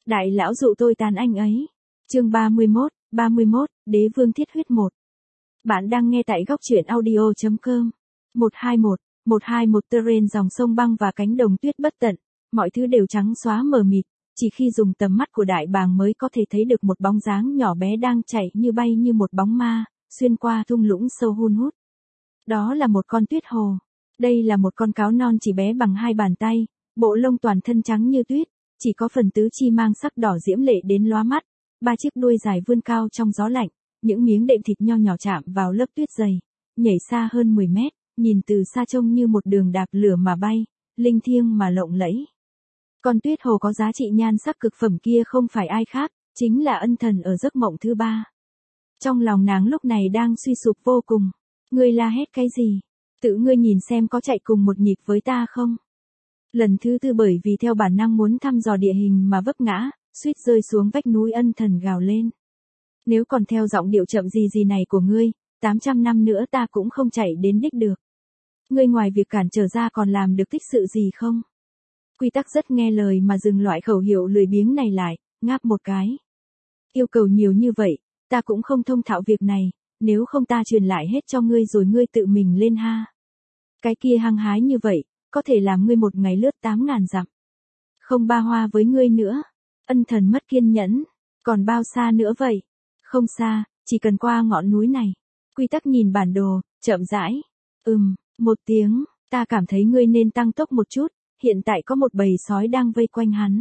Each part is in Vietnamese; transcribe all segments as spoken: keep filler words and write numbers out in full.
Đại lão dụ tôi tàn anh ấy. Chương ba mươi mốt, ba mươi mốt, Đế vương thiết huyết một. Bạn đang nghe tại góc truyện audio chấm com. một hai mốt, một hai mốt terrain dòng sông băng và cánh đồng tuyết bất tận, mọi thứ đều trắng xóa mờ mịt, chỉ khi dùng tầm mắt của đại bàng mới có thể thấy được một bóng dáng nhỏ bé đang chạy như bay như một bóng ma, xuyên qua thung lũng sâu hun hút. Đó là một con tuyết hồ. Đây là một con cáo non chỉ bé bằng hai bàn tay, bộ lông toàn thân trắng như tuyết, chỉ có phần tứ chi mang sắc đỏ diễm lệ đến lóa mắt, ba chiếc đuôi dài vươn cao trong gió lạnh, những miếng đệm thịt nho nhỏ chạm vào lớp tuyết dày, nhảy xa hơn mười mét, nhìn từ xa trông như một đường đạp lửa mà bay, linh thiêng mà lộng lẫy. Con tuyết hồ có giá trị nhan sắc cực phẩm kia không phải ai khác, chính là ân thần ở giấc mộng thứ ba. Trong lòng nàng lúc này đang suy sụp vô cùng. Ngươi la hét cái gì? Tự ngươi nhìn xem có chạy cùng một nhịp với ta không? Lần thứ tư bởi vì theo bản năng muốn thăm dò địa hình mà vấp ngã, suýt rơi xuống vách núi ân thần gào lên. Nếu còn theo giọng điệu chậm gì gì này của ngươi, tám trăm năm nữa ta cũng không chạy đến đích được. Ngươi ngoài việc cản trở ra còn làm được tích sự gì không? Quy tắc rất nghe lời mà dừng loại khẩu hiệu lười biếng này lại, ngáp một cái. Yêu cầu nhiều như vậy, ta cũng không thông thạo việc này, nếu không ta truyền lại hết cho ngươi rồi ngươi tự mình lên ha. Cái kia hăng hái như vậy, có thể làm ngươi một ngày lướt tám ngàn dặm. Không ba hoa với ngươi nữa. Ân thần mất kiên nhẫn. Còn bao xa nữa vậy? Không xa, chỉ cần qua ngọn núi này. Quy tắc nhìn bản đồ, chậm rãi. Ừm, một tiếng, ta cảm thấy ngươi nên tăng tốc một chút, hiện tại có một bầy sói đang vây quanh hắn.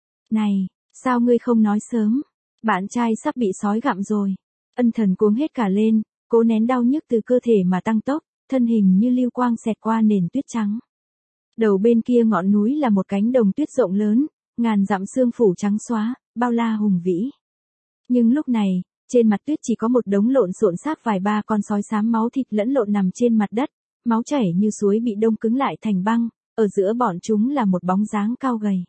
Này, sao ngươi không nói sớm? Bạn trai sắp bị sói gặm rồi. Ân thần cuống hết cả lên, cố nén đau nhức từ cơ thể mà tăng tốc, thân hình như lưu quang xẹt qua nền tuyết trắng. Đầu bên kia ngọn núi là một cánh đồng tuyết rộng lớn, ngàn dặm sương phủ trắng xóa, bao la hùng vĩ. Nhưng lúc này, trên mặt tuyết chỉ có một đống lộn xộn xác vài ba con sói xám máu thịt lẫn lộn nằm trên mặt đất, máu chảy như suối bị đông cứng lại thành băng, ở giữa bọn chúng là một bóng dáng cao gầy.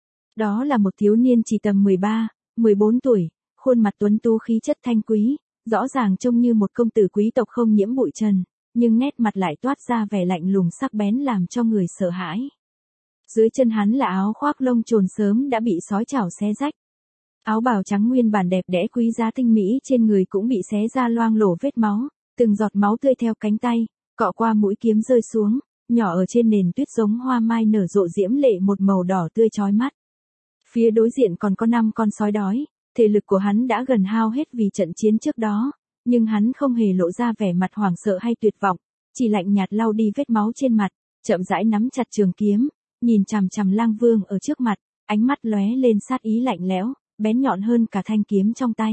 Đó là một thiếu niên chỉ tầm mười ba, mười bốn tuổi, khuôn mặt tuấn tú khí chất thanh quý, rõ ràng trông như một công tử quý tộc không nhiễm bụi trần, nhưng nét mặt lại toát ra vẻ lạnh lùng sắc bén làm cho người sợ hãi. Dưới chân hắn là áo khoác lông trồn sớm đã bị sói chảo xé rách. Áo bào trắng nguyên bản đẹp đẽ quý giá tinh mỹ trên người cũng bị xé ra loang lổ vết máu, từng giọt máu tươi theo cánh tay, cọ qua mũi kiếm rơi xuống, nhỏ ở trên nền tuyết giống hoa mai nở rộ diễm lệ một màu đỏ tươi chói mắt. Phía đối diện còn có năm con sói đói, thể lực của hắn đã gần hao hết vì trận chiến trước đó, nhưng hắn không hề lộ ra vẻ mặt hoảng sợ hay tuyệt vọng, chỉ lạnh nhạt lau đi vết máu trên mặt, chậm rãi nắm chặt trường kiếm, nhìn chằm chằm Lang Vương ở trước mặt, ánh mắt lóe lên sát ý lạnh lẽo, bén nhọn hơn cả thanh kiếm trong tay.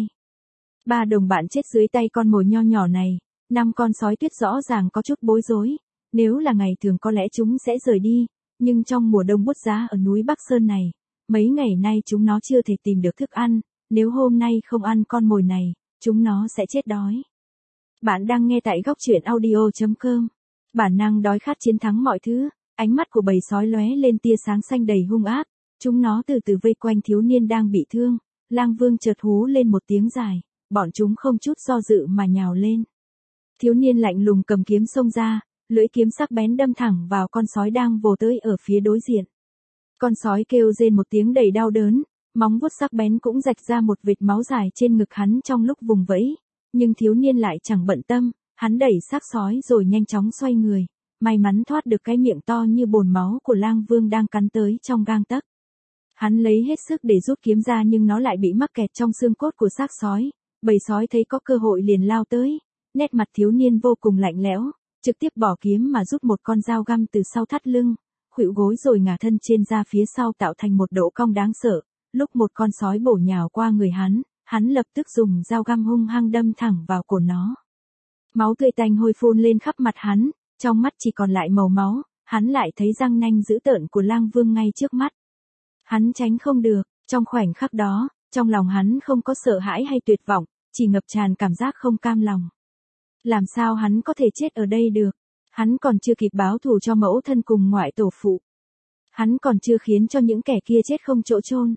Ba đồng bạn chết dưới tay con mồi nho nhỏ này, năm con sói tuyết rõ ràng có chút bối rối, nếu là ngày thường có lẽ chúng sẽ rời đi, nhưng trong mùa đông buốt giá ở núi Bắc Sơn này, mấy ngày nay chúng nó chưa thể tìm được thức ăn, nếu hôm nay không ăn con mồi này, chúng nó sẽ chết đói. Bạn đang nghe tại góc truyện audio chấm com. Bản năng đói khát chiến thắng mọi thứ, ánh mắt của bầy sói lóe lên tia sáng xanh đầy hung ác, chúng nó từ từ vây quanh thiếu niên đang bị thương, Lang Vương chợt hú lên một tiếng dài, bọn chúng không chút do dự mà nhào lên. Thiếu niên lạnh lùng cầm kiếm xông ra, lưỡi kiếm sắc bén đâm thẳng vào con sói đang vồ tới ở phía đối diện. Con sói kêu rên một tiếng đầy đau đớn, móng vuốt sắc bén cũng rạch ra một vệt máu dài trên ngực hắn trong lúc vùng vẫy, nhưng thiếu niên lại chẳng bận tâm, hắn đẩy xác sói rồi nhanh chóng xoay người, may mắn thoát được cái miệng to như bồn máu của Lang Vương đang cắn tới trong gang tấc. Hắn lấy hết sức để rút kiếm ra nhưng nó lại bị mắc kẹt trong xương cốt của xác sói, bầy sói thấy có cơ hội liền lao tới, nét mặt thiếu niên vô cùng lạnh lẽo, trực tiếp bỏ kiếm mà rút một con dao găm từ sau thắt lưng, khuỵu gối rồi ngả thân trên ra phía sau tạo thành một độ cong đáng sợ. Lúc một con sói bổ nhào qua người hắn, hắn lập tức dùng dao găm hung hăng đâm thẳng vào cổ nó. Máu tươi tanh hôi phun lên khắp mặt hắn, trong mắt chỉ còn lại màu máu, hắn lại thấy răng nanh dữ tợn của Lang Vương ngay trước mắt. Hắn tránh không được, trong khoảnh khắc đó, trong lòng hắn không có sợ hãi hay tuyệt vọng, chỉ ngập tràn cảm giác không cam lòng. Làm sao hắn có thể chết ở đây được? Hắn còn chưa kịp báo thù cho mẫu thân cùng ngoại tổ phụ. Hắn còn chưa khiến cho những kẻ kia chết không chỗ chôn.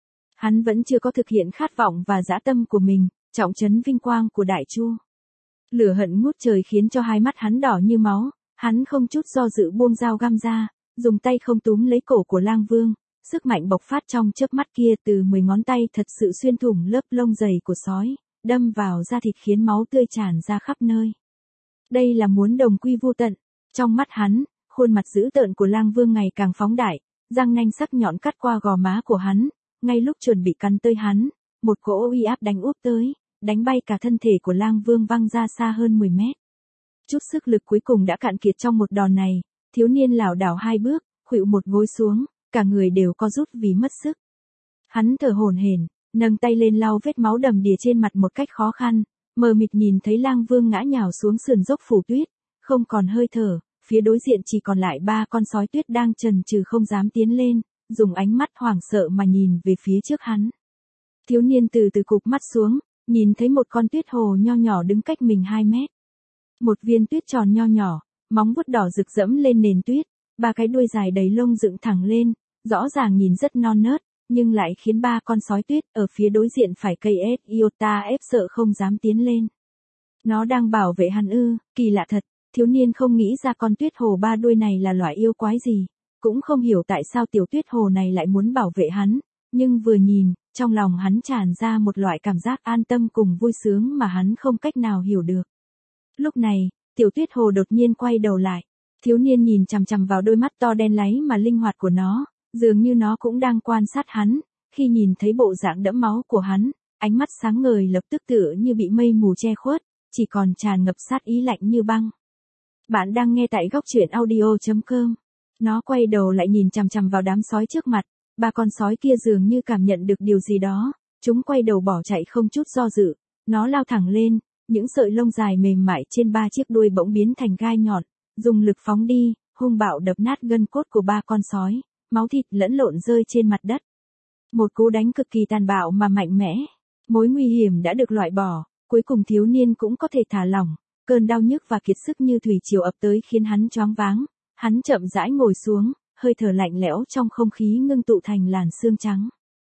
Hắn vẫn chưa có thực hiện khát vọng và dã tâm của mình, trọng trấn vinh quang của Đại Chu. Lửa hận ngút trời khiến cho hai mắt hắn đỏ như máu, hắn không chút do dự buông dao găm ra, dùng tay không túm lấy cổ của Lang Vương, sức mạnh bộc phát trong chớp mắt kia từ mười ngón tay thật sự xuyên thủng lớp lông dày của sói, đâm vào da thịt khiến máu tươi tràn ra khắp nơi. Đây là muốn đồng quy vu tận. Trong mắt hắn, khuôn mặt dữ tợn của Lang Vương ngày càng phóng đại, răng nanh sắc nhọn cắt qua gò má của hắn, ngay lúc chuẩn bị cắn tới hắn, một cỗ uy áp đánh úp tới, đánh bay cả thân thể của Lang Vương văng ra xa hơn mười mét. Chút sức lực cuối cùng đã cạn kiệt trong một đòn này, thiếu niên lảo đảo hai bước, khuỵu một gối xuống, cả người đều co rút vì mất sức. Hắn thở hổn hển, nâng tay lên lau vết máu đầm đìa trên mặt một cách khó khăn, mờ mịt nhìn thấy Lang Vương ngã nhào xuống sườn dốc phủ tuyết, không còn hơi thở, phía đối diện chỉ còn lại ba con sói tuyết đang chần chừ không dám tiến lên, dùng ánh mắt hoảng sợ mà nhìn về phía trước hắn. Thiếu niên từ từ cụp mắt xuống, nhìn thấy một con tuyết hồ nho nhỏ đứng cách mình hai mét. Một viên tuyết tròn nho nhỏ, móng vuốt đỏ rực rẫm lên nền tuyết, ba cái đuôi dài đầy lông dựng thẳng lên, rõ ràng nhìn rất non nớt, nhưng lại khiến ba con sói tuyết ở phía đối diện phải cây ép iota ép sợ không dám tiến lên. Nó đang bảo vệ hắn ư, kỳ lạ thật, thiếu niên không nghĩ ra con tuyết hồ ba đuôi này là loại yêu quái gì, cũng không hiểu tại sao tiểu tuyết hồ này lại muốn bảo vệ hắn, nhưng vừa nhìn, trong lòng hắn tràn ra một loại cảm giác an tâm cùng vui sướng mà hắn không cách nào hiểu được. Lúc này, tiểu tuyết hồ đột nhiên quay đầu lại, thiếu niên nhìn chằm chằm vào đôi mắt to đen láy mà linh hoạt của nó, dường như nó cũng đang quan sát hắn, khi nhìn thấy bộ dạng đẫm máu của hắn, ánh mắt sáng ngời lập tức tựa như bị mây mù che khuất, chỉ còn tràn ngập sát ý lạnh như băng. Bạn đang nghe tại góc truyện audio chấm com. Nó quay đầu lại nhìn chằm chằm vào đám sói trước mặt, ba con sói kia dường như cảm nhận được điều gì đó, chúng quay đầu bỏ chạy không chút do dự, nó lao thẳng lên, những sợi lông dài mềm mại trên ba chiếc đuôi bỗng biến thành gai nhọn, dùng lực phóng đi, hung bạo đập nát gân cốt của ba con sói, máu thịt lẫn lộn rơi trên mặt đất. Một cú đánh cực kỳ tàn bạo mà mạnh mẽ, mối nguy hiểm đã được loại bỏ, cuối cùng thiếu niên cũng có thể thả lỏng, cơn đau nhức và kiệt sức như thủy triều ập tới khiến hắn choáng váng, hắn chậm rãi ngồi xuống, hơi thở lạnh lẽo trong không khí ngưng tụ thành làn sương trắng.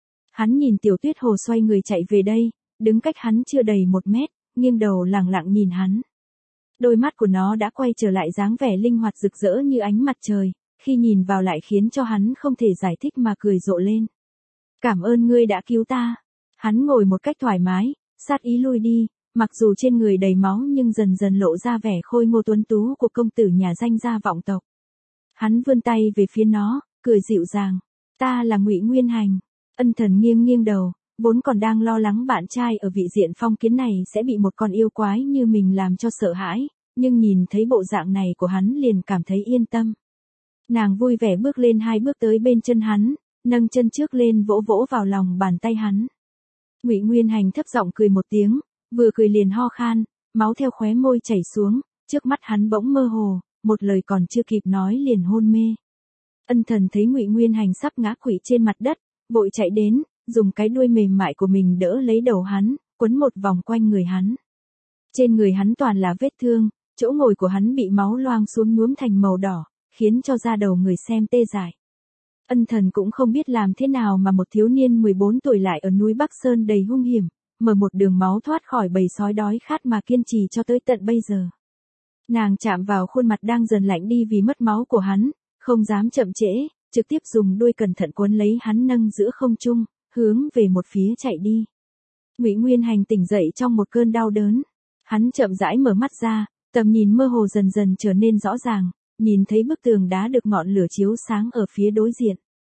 Hắn nhìn tiểu tuyết hồ xoay người chạy về đây, đứng cách hắn chưa đầy một mét, nghiêng đầu lẳng lặng nhìn hắn. Đôi mắt của nó đã quay trở lại dáng vẻ linh hoạt rực rỡ như ánh mặt trời, khi nhìn vào lại khiến cho hắn không thể giải thích mà cười rộ lên. Cảm ơn ngươi đã cứu ta. Hắn ngồi một cách thoải mái, sát ý lui đi, mặc dù trên người đầy máu nhưng dần dần lộ ra vẻ khôi ngô tuấn tú của công tử nhà danh gia vọng tộc. Hắn vươn tay về phía nó, cười dịu dàng. Ta là Ngụy Nguyên Hành. Ân Thần nghiêng nghiêng đầu, vốn còn đang lo lắng bạn trai ở vị diện phong kiến này sẽ bị một con yêu quái như mình làm cho sợ hãi, nhưng nhìn thấy bộ dạng này của hắn liền cảm thấy yên tâm. Nàng vui vẻ bước lên hai bước tới bên chân hắn, nâng chân trước lên vỗ vỗ vào lòng bàn tay hắn. Ngụy Nguyên Hành thấp giọng cười một tiếng, vừa cười liền ho khan, máu theo khóe môi chảy xuống, trước mắt hắn bỗng mơ hồ, một lời còn chưa kịp nói liền hôn mê. Ân Thần thấy Ngụy Nguyên Hành sắp ngã quỵ trên mặt đất, vội chạy đến, dùng cái đuôi mềm mại của mình đỡ lấy đầu hắn, quấn một vòng quanh người hắn. Trên người hắn toàn là vết thương, chỗ ngồi của hắn bị máu loang xuống nhuốm thành màu đỏ, khiến cho da đầu người xem tê dại. Ân Thần cũng không biết làm thế nào mà một thiếu niên mười bốn tuổi lại ở núi Bắc Sơn đầy hung hiểm, mở một đường máu thoát khỏi bầy sói đói khát mà kiên trì cho tới tận bây giờ. Nàng chạm vào khuôn mặt đang dần lạnh đi vì mất máu của hắn, không dám chậm trễ, trực tiếp dùng đuôi cẩn thận cuốn lấy hắn nâng giữa không trung, hướng về một phía chạy đi. Ngụy Nguyên Hành tỉnh dậy trong một cơn đau đớn. Hắn chậm rãi mở mắt ra, tầm nhìn mơ hồ dần dần trở nên rõ ràng, nhìn thấy bức tường đá được ngọn lửa chiếu sáng ở phía đối diện.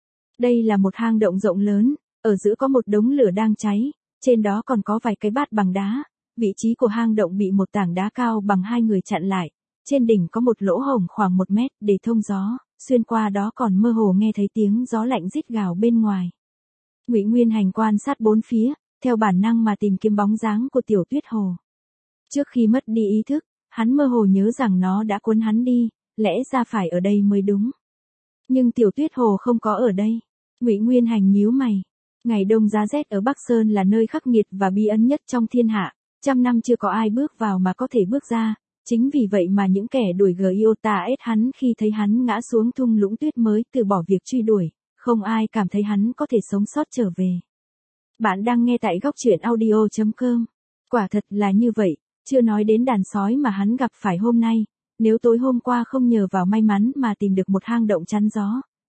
Đây là một hang động rộng lớn, ở giữa có một đống lửa đang cháy, trên đó còn có vài cái bát bằng đá. Vị trí của hang động bị một tảng đá cao bằng hai người chặn lại, trên đỉnh có một lỗ hổng khoảng một mét để thông gió, xuyên qua đó còn mơ hồ nghe thấy tiếng gió lạnh rít gào bên ngoài. Ngụy Nguyên Hành quan sát bốn phía, theo bản năng mà tìm kiếm bóng dáng của tiểu tuyết hồ. Trước khi mất đi ý thức, hắn mơ hồ nhớ rằng nó đã cuốn hắn đi, lẽ ra phải ở đây mới đúng. Nhưng tiểu tuyết hồ không có ở đây. Ngụy Nguyên Hành nhíu mày. Ngày đông giá rét ở Bắc Sơn là nơi khắc nghiệt và bí ẩn nhất trong thiên hạ, trăm năm chưa có ai bước vào mà có thể bước ra. Chính vì vậy mà những kẻ đuổi Giota ép hắn khi thấy hắn ngã xuống thung lũng tuyết mới từ bỏ việc truy đuổi, không ai cảm thấy hắn có thể sống sót trở về. Bạn đang nghe tại góc truyện audio chấm com. Quả thật là như vậy, chưa nói đến đàn sói mà hắn gặp phải hôm nay, nếu tối hôm qua không nhờ vào may mắn mà tìm được một hang động chắn gió,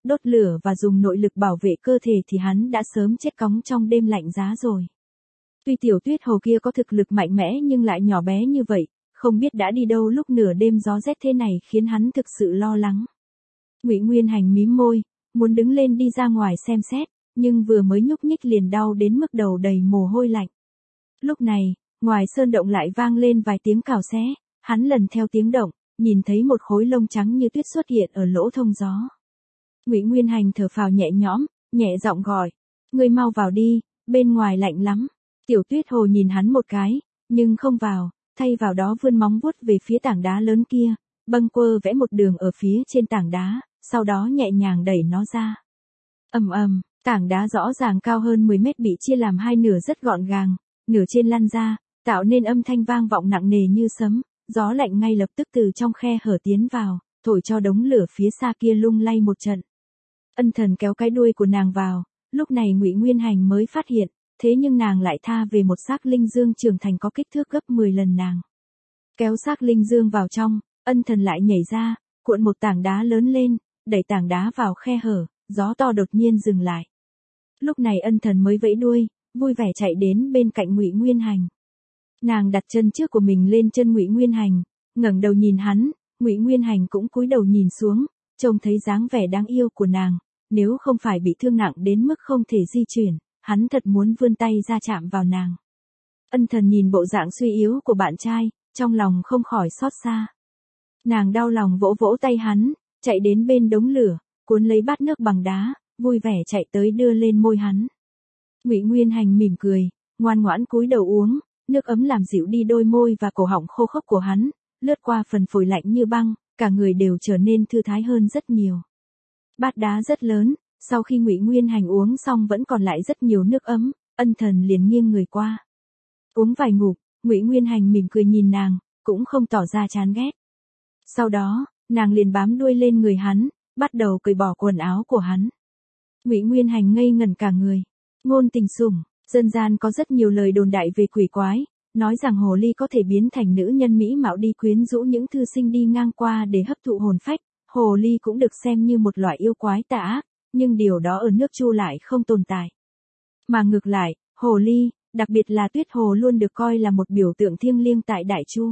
đốt lửa và dùng nội lực bảo vệ cơ thể thì hắn đã sớm chết cóng trong đêm lạnh giá rồi. Tuy tiểu tuyết hồ kia có thực lực mạnh mẽ nhưng lại nhỏ bé như vậy, không biết đã đi đâu lúc nửa đêm gió rét thế này khiến hắn thực sự lo lắng. Ngụy Nguyên Hành mím môi, muốn đứng lên đi ra ngoài xem xét, nhưng vừa mới nhúc nhích liền đau đến mức đầu đầy mồ hôi lạnh. Lúc này, ngoài sơn động lại vang lên vài tiếng cào xé, hắn lần theo tiếng động, nhìn thấy một khối lông trắng như tuyết xuất hiện ở lỗ thông gió. Ngụy Nguyên Hành thở phào nhẹ nhõm, nhẹ giọng gọi, ngươi mau vào đi, bên ngoài lạnh lắm. Tiểu tuyết hồ nhìn hắn một cái, nhưng không vào, thay vào đó vươn móng vuốt về phía tảng đá lớn kia, bâng quơ vẽ một đường ở phía trên tảng đá, sau đó nhẹ nhàng đẩy nó ra. Ầm ầm, tảng đá rõ ràng cao hơn mười mét bị chia làm hai nửa rất gọn gàng, nửa trên lăn ra, tạo nên âm thanh vang vọng nặng nề như sấm, gió lạnh ngay lập tức từ trong khe hở tiến vào, thổi cho đống lửa phía xa kia lung lay một trận. Ân Thần kéo cái đuôi của nàng vào, lúc này Ngụy Nguyên Hành mới phát hiện, thế nhưng nàng lại tha về một xác linh dương trưởng thành có kích thước gấp mười lần nàng. Kéo xác linh dương vào trong, Ân Thần lại nhảy ra, cuộn một tảng đá lớn lên, đẩy tảng đá vào khe hở, gió to đột nhiên dừng lại. Lúc này Ân Thần mới vẫy đuôi, vui vẻ chạy đến bên cạnh Ngụy Nguyên Hành. Nàng đặt chân trước của mình lên chân Ngụy Nguyên Hành, ngẩng đầu nhìn hắn, Ngụy Nguyên Hành cũng cúi đầu nhìn xuống, trông thấy dáng vẻ đáng yêu của nàng, nếu không phải bị thương nặng đến mức không thể di chuyển, hắn thật muốn vươn tay ra chạm vào nàng. Ân Thần nhìn bộ dạng suy yếu của bạn trai, trong lòng không khỏi xót xa. Nàng đau lòng vỗ vỗ tay hắn, chạy đến bên đống lửa, cuốn lấy bát nước bằng đá, vui vẻ chạy tới đưa lên môi hắn. Ngụy Nguyên Hành mỉm cười, ngoan ngoãn cúi đầu uống, nước ấm làm dịu đi đôi môi và cổ họng khô khốc của hắn, lướt qua phần phổi lạnh như băng, cả người đều trở nên thư thái hơn rất nhiều. Bát đá rất lớn, sau khi Ngụy Nguyên Hành uống xong vẫn còn lại rất nhiều nước ấm, Ân Thần liền nghiêng người qua. Uống vài ngụm, Ngụy Nguyên Hành mỉm cười nhìn nàng, cũng không tỏ ra chán ghét. Sau đó, nàng liền bám đuôi lên người hắn, bắt đầu cởi bỏ quần áo của hắn. Ngụy Nguyên Hành ngây ngẩn cả người. Ngôn tình sủng, dân gian có rất nhiều lời đồn đại về quỷ quái, nói rằng hồ ly có thể biến thành nữ nhân mỹ mạo đi quyến rũ những thư sinh đi ngang qua để hấp thụ hồn phách. Hồ ly cũng được xem như một loại yêu quái tà ác, nhưng điều đó ở nước Chu lại không tồn tại. Mà ngược lại, hồ ly, đặc biệt là tuyết hồ luôn được coi là một biểu tượng thiêng liêng tại Đại Chu.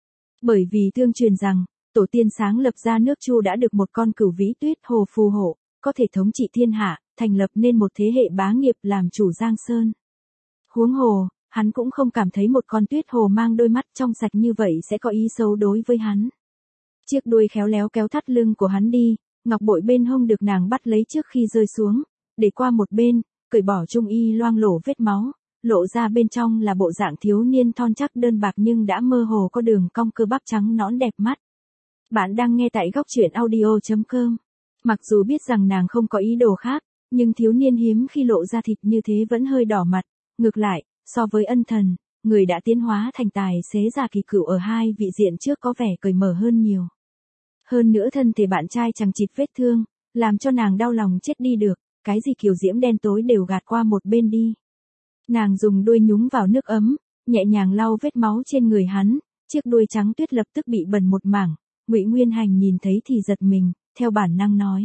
Bởi vì tương truyền rằng, tổ tiên sáng lập ra nước Chu đã được một con cửu vĩ tuyết hồ phù hộ, có thể thống trị thiên hạ, thành lập nên một thế hệ bá nghiệp làm chủ Giang Sơn. Huống hồ, hắn cũng không cảm thấy một con tuyết hồ mang đôi mắt trong sạch như vậy sẽ có ý xấu đối với hắn. Chiếc đuôi khéo léo kéo thắt lưng của hắn đi, ngọc bội bên hông được nàng bắt lấy trước khi rơi xuống, để qua một bên, cởi bỏ trung y loang lổ vết máu, lộ ra bên trong là bộ dạng thiếu niên thon chắc đơn bạc nhưng đã mơ hồ có đường cong cơ bắp trắng nõn đẹp mắt. Bạn đang nghe tại góc truyện audio chấm com. Mặc dù biết rằng nàng không có ý đồ khác, nhưng thiếu niên hiếm khi lộ ra thịt như thế vẫn hơi đỏ mặt. Ngược lại, so với Ân Thần, người đã tiến hóa thành tài xế già kỳ cựu ở hai vị diện trước có vẻ cởi mở hơn nhiều. Hơn nữa thân thể bạn trai chằng chịt vết thương, làm cho nàng đau lòng chết đi được, cái gì kiều diễm đen tối đều gạt qua một bên đi. Nàng dùng đuôi nhúng vào nước ấm, nhẹ nhàng lau vết máu trên người hắn, chiếc đuôi trắng tuyết lập tức bị bẩn một mảng. Ngụy Nguyên Hành nhìn thấy thì giật mình, theo bản năng nói.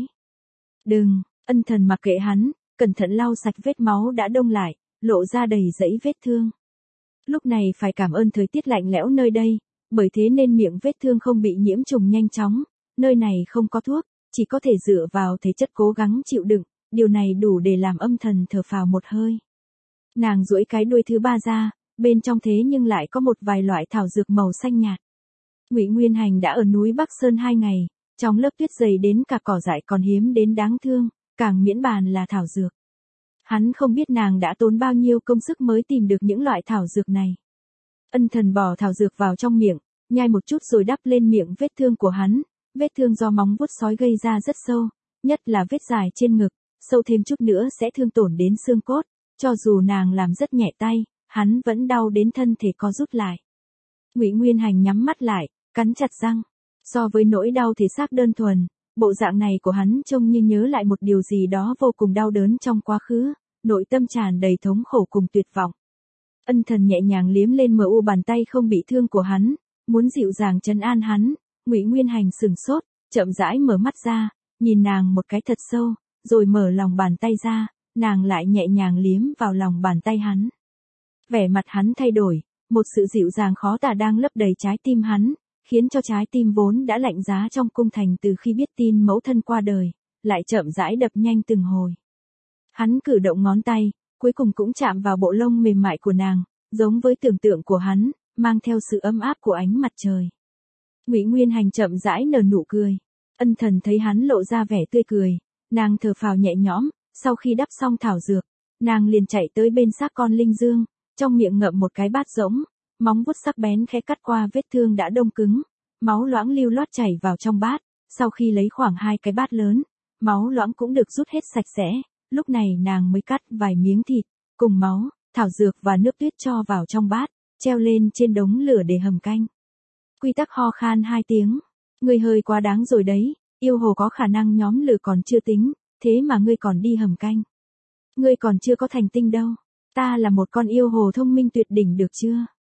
Đừng, Ân Thần mặc kệ hắn, cẩn thận lau sạch vết máu đã đông lại, lộ ra đầy dãy vết thương. Lúc này phải cảm ơn thời tiết lạnh lẽo nơi đây, bởi thế nên miệng vết thương không bị nhiễm trùng nhanh chóng, nơi này không có thuốc, chỉ có thể dựa vào thể chất cố gắng chịu đựng, điều này đủ để làm Âm Thần thở phào một hơi. Nàng duỗi cái đuôi thứ ba ra, bên trong thế nhưng lại có một vài loại thảo dược màu xanh nhạt. Ngụy Nguyên Hành đã ở núi Bắc Sơn hai ngày, trong lớp tuyết dày đến cả cỏ dại còn hiếm đến đáng thương, càng miễn bàn là thảo dược. Hắn không biết nàng đã tốn bao nhiêu công sức mới tìm được những loại thảo dược này. Ân Thần bỏ thảo dược vào trong miệng, nhai một chút rồi đắp lên miệng vết thương của hắn, vết thương do móng vuốt sói gây ra rất sâu, nhất là vết dài trên ngực, sâu thêm chút nữa sẽ thương tổn đến xương cốt, cho dù nàng làm rất nhẹ tay, hắn vẫn đau đến thân thể co rút lại. Ngụy Nguyên Hành nhắm mắt lại, cắn chặt răng. So với nỗi đau thể xác đơn thuần, bộ dạng này của hắn trông như nhớ lại một điều gì đó vô cùng đau đớn trong quá khứ, nội tâm tràn đầy thống khổ cùng tuyệt vọng. Ân Thần nhẹ nhàng liếm lên mờ u bàn tay không bị thương của hắn, muốn dịu dàng trấn an hắn. Ngụy Nguyên Hành sừng sốt, chậm rãi mở mắt ra, nhìn nàng một cái thật sâu, rồi mở lòng bàn tay ra, nàng lại nhẹ nhàng liếm vào lòng bàn tay hắn. Vẻ mặt hắn thay đổi, một sự dịu dàng khó tả đang lấp đầy trái tim hắn, khiến cho trái tim vốn đã lạnh giá trong cung thành từ khi biết tin mẫu thân qua đời, lại chậm rãi đập nhanh từng hồi. Hắn cử động ngón tay, cuối cùng cũng chạm vào bộ lông mềm mại của nàng, giống với tưởng tượng của hắn, mang theo sự ấm áp của ánh mặt trời. Ngụy Nguyên Hành chậm rãi nở nụ cười. Ân Thần thấy hắn lộ ra vẻ tươi cười, nàng thở phào nhẹ nhõm, sau khi đắp xong thảo dược, nàng liền chạy tới bên xác con linh dương, trong miệng ngậm một cái bát rỗng, móng vuốt sắc bén khẽ cắt qua vết thương đã đông cứng, máu loãng lưu loát chảy vào trong bát, sau khi lấy khoảng hai cái bát lớn, máu loãng cũng được rút hết sạch sẽ, lúc này nàng mới cắt vài miếng thịt, cùng máu, thảo dược và nước tuyết cho vào trong bát, treo lên trên đống lửa để hầm canh. Quy Tắc ho khan hai tiếng, ngươi hơi quá đáng rồi đấy, yêu hồ có khả năng nhóm lửa còn chưa tính, thế mà ngươi còn đi hầm canh. Ngươi còn chưa có thành tinh đâu, ta là một con yêu hồ thông minh tuyệt đỉnh được chưa?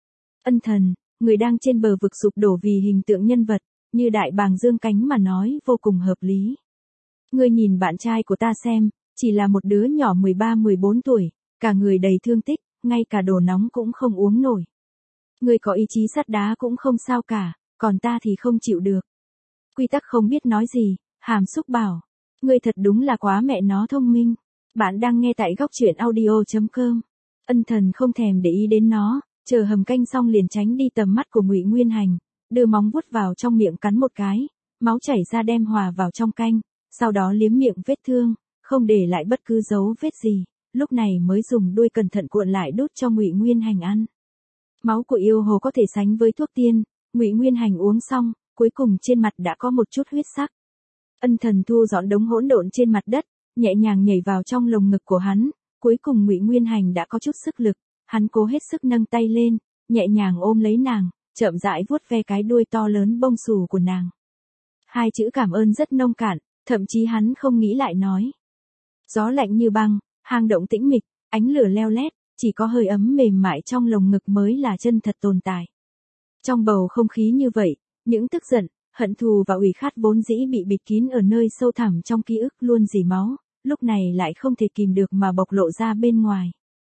Ân Thần, người đang trên bờ vực sụp đổ vì hình tượng nhân vật, như đại bàng dương cánh mà nói vô cùng hợp lý. Ngươi nhìn bạn trai của ta xem, chỉ là một đứa nhỏ mười ba mười bốn tuổi, cả người đầy thương tích, ngay cả đồ nóng cũng không uống nổi. Ngươi có ý chí sắt đá cũng không sao cả, còn ta thì không chịu được. Quy Tắc không biết nói gì, hàm xúc bảo. Ngươi thật đúng là quá mẹ nó thông minh. Bạn đang nghe tại góc truyện audio chấm com. Ân Thần không thèm để ý đến nó, chờ hầm canh xong liền tránh đi tầm mắt của Ngụy Nguyên Hành, đưa móng vuốt vào trong miệng cắn một cái, máu chảy ra đem hòa vào trong canh, sau đó liếm miệng vết thương, không để lại bất cứ dấu vết gì, lúc này mới dùng đuôi cẩn thận cuộn lại đút cho Ngụy Nguyên Hành ăn. Máu của yêu hồ có thể sánh với thuốc tiên, Ngụy Nguyên Hành uống xong, cuối cùng trên mặt đã có một chút huyết sắc. Ân Thần thu dọn đống hỗn độn trên mặt đất, nhẹ nhàng nhảy vào trong lồng ngực của hắn, cuối cùng Ngụy Nguyên Hành đã có chút sức lực, hắn cố hết sức nâng tay lên, nhẹ nhàng ôm lấy nàng, chậm rãi vuốt ve cái đuôi to lớn bông xù của nàng. Hai chữ cảm ơn rất nông cạn, thậm chí hắn không nghĩ lại nói. Gió lạnh như băng, hang động tĩnh mịch, ánh lửa leo lét, chỉ có hơi ấm mềm mại trong lồng ngực mới là chân thật tồn tại. Trong bầu không khí như vậy, những tức giận, hận thù và ủy khát vốn dĩ bị bịt kín ở nơi sâu thẳm trong ký ức luôn dỉ máu, lúc này lại không thể kìm được mà bộc lộ ra bên ngoài.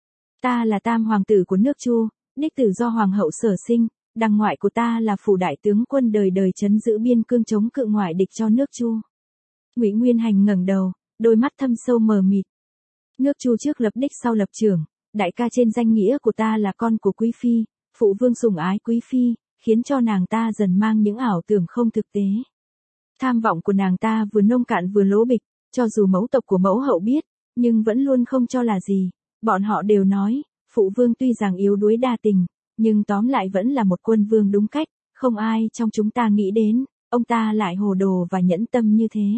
Ta là tam hoàng tử của nước Chu, đích tử do hoàng hậu sở sinh, đằng ngoại của ta là phủ đại tướng quân đời đời trấn giữ biên cương chống cự ngoại địch cho nước Chu. Ngụy Nguyên Hành ngẩng đầu, đôi mắt thâm sâu mờ mịt. Nước Chu trước lập đích sau lập trưởng, đại ca trên danh nghĩa của ta là con của quý phi, phụ vương sủng ái quý phi, khiến cho nàng ta dần mang những ảo tưởng không thực tế. Tham vọng của nàng ta vừa nông cạn vừa lố bịch, cho dù mẫu tộc của mẫu hậu biết, nhưng vẫn luôn không cho là gì. Bọn họ đều nói, phụ vương tuy rằng yếu đuối đa tình, nhưng tóm lại vẫn là một quân vương đúng cách, không ai trong chúng ta nghĩ đến, ông ta lại hồ đồ và nhẫn tâm như thế.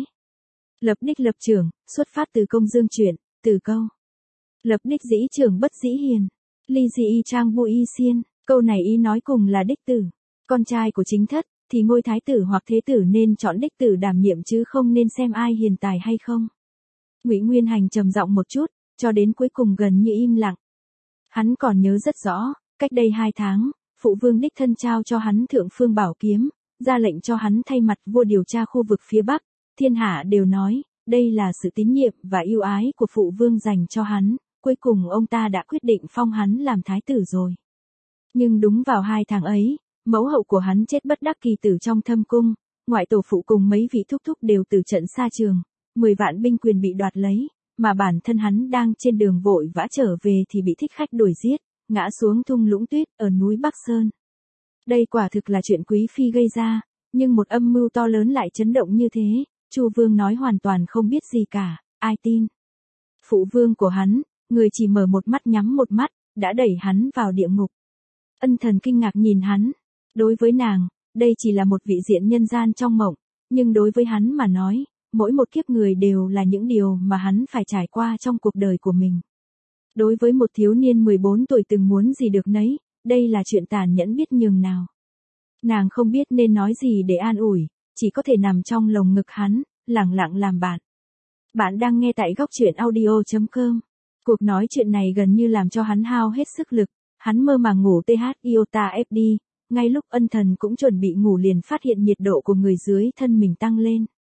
Lập đích lập trưởng, xuất phát từ công dương truyện, từ câu. Lập đích dĩ trưởng bất dĩ hiền, ly dị y trang bu y xiên, câu này ý nói cùng là đích tử. Con trai của chính thất, thì ngôi thái tử hoặc thế tử nên chọn đích tử đảm nhiệm chứ không nên xem ai hiền tài hay không. Ngụy Nguyên Hành trầm giọng một chút, cho đến cuối cùng gần như im lặng. Hắn còn nhớ rất rõ, cách đây hai tháng, phụ vương đích thân trao cho hắn thượng phương bảo kiếm, ra lệnh cho hắn thay mặt vua điều tra khu vực phía Bắc, thiên hạ đều nói, đây là sự tín nhiệm và yêu ái của phụ vương dành cho hắn, cuối cùng ông ta đã quyết định phong hắn làm thái tử rồi. Nhưng đúng vào hai tháng ấy, mẫu hậu của hắn chết bất đắc kỳ tử trong thâm cung, ngoại tổ phụ cùng mấy vị thúc thúc đều từ trận xa trường, mười vạn binh quyền bị đoạt lấy, mà bản thân hắn đang trên đường vội vã trở về thì bị thích khách đuổi giết, ngã xuống thung lũng tuyết ở núi Bắc Sơn. Đây quả thực là chuyện quý phi gây ra, nhưng một âm mưu to lớn lại chấn động như thế, Chu Vương nói hoàn toàn không biết gì cả, ai tin. Phụ vương của hắn, người chỉ mở một mắt nhắm một mắt, đã đẩy hắn vào địa ngục. Ân Thần kinh ngạc nhìn hắn. Đối với nàng, đây chỉ là một vị diện nhân gian trong mộng, nhưng đối với hắn mà nói, mỗi một kiếp người đều là những điều mà hắn phải trải qua trong cuộc đời của mình. Đối với một thiếu niên mười bốn tuổi từng muốn gì được nấy, đây là chuyện tàn nhẫn biết nhường nào. Nàng không biết nên nói gì để an ủi, chỉ có thể nằm trong lồng ngực hắn, lặng lặng làm bạn. Bạn đang nghe tại góc truyện audio chấm com. Cuộc nói chuyện này gần như làm cho hắn hao hết sức lực, hắn mơ màng ngủ th iota fd, ngay lúc Ân Thần cũng chuẩn bị ngủ liền phát hiện nhiệt độ của người dưới thân mình tăng lên.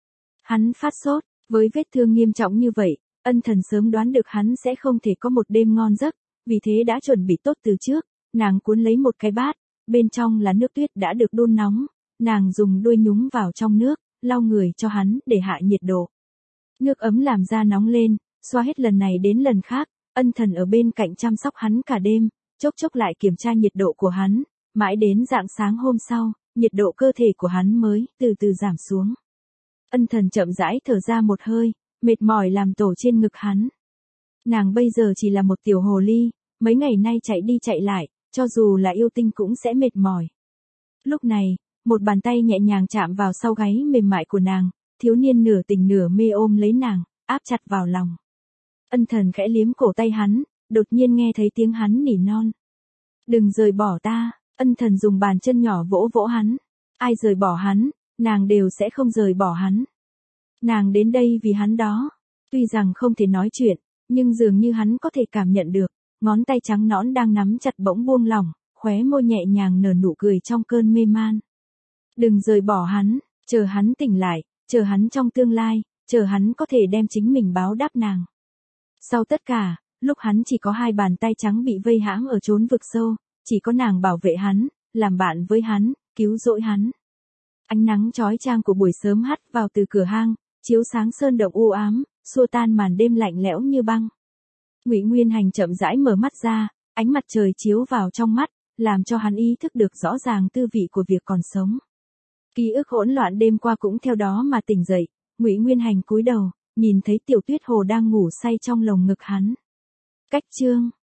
Hắn phát sốt, với vết thương nghiêm trọng như vậy, Ân Thần sớm đoán được hắn sẽ không thể có một đêm ngon giấc, vì thế đã chuẩn bị tốt từ trước, nàng cuốn lấy một cái bát, bên trong là nước tuyết đã được đun nóng, nàng dùng đuôi nhúng vào trong nước, lau người cho hắn để hạ nhiệt độ. Nước ấm làm da nóng lên, xoa hết lần này đến lần khác, Ân Thần ở bên cạnh chăm sóc hắn cả đêm, chốc chốc lại kiểm tra nhiệt độ của hắn, mãi đến rạng sáng hôm sau, nhiệt độ cơ thể của hắn mới từ từ giảm xuống. Ân Thần chậm rãi thở ra một hơi, mệt mỏi làm tổ trên ngực hắn. Nàng bây giờ chỉ là một tiểu hồ ly, mấy ngày nay chạy đi chạy lại, cho dù là yêu tinh cũng sẽ mệt mỏi. Lúc này, một bàn tay nhẹ nhàng chạm vào sau gáy mềm mại của nàng, thiếu niên nửa tỉnh nửa mê ôm lấy nàng, áp chặt vào lòng. Ân Thần khẽ liếm cổ tay hắn, đột nhiên nghe thấy tiếng hắn nỉ non. Đừng rời bỏ ta, Ân Thần dùng bàn chân nhỏ vỗ vỗ hắn. Ai rời bỏ hắn, nàng đều sẽ không rời bỏ hắn. Nàng đến đây vì hắn đó. Tuy rằng không thể nói chuyện, nhưng dường như hắn có thể cảm nhận được, ngón tay trắng nõn đang nắm chặt bỗng buông lỏng, khóe môi nhẹ nhàng nở nụ cười trong cơn mê man. Đừng rời bỏ hắn, chờ hắn tỉnh lại, chờ hắn trong tương lai, chờ hắn có thể đem chính mình báo đáp nàng. Sau tất cả, lúc hắn chỉ có hai bàn tay trắng bị vây hãm ở chốn vực sâu, chỉ có nàng bảo vệ hắn, làm bạn với hắn, cứu rỗi hắn. Ánh nắng chói chang của buổi sớm hắt vào từ cửa hang, chiếu sáng sơn động u ám, xua tan màn đêm lạnh lẽo như băng. Ngụy Nguyên Hành chậm rãi mở mắt ra, ánh mặt trời chiếu vào trong mắt, làm cho hắn ý thức được rõ ràng tư vị của việc còn sống. Ký ức hỗn loạn đêm qua cũng theo đó mà tỉnh dậy, Ngụy Nguyên Hành cúi đầu, nhìn thấy Tiểu Tuyết Hồ đang ngủ say trong lồng ngực hắn. Cách chương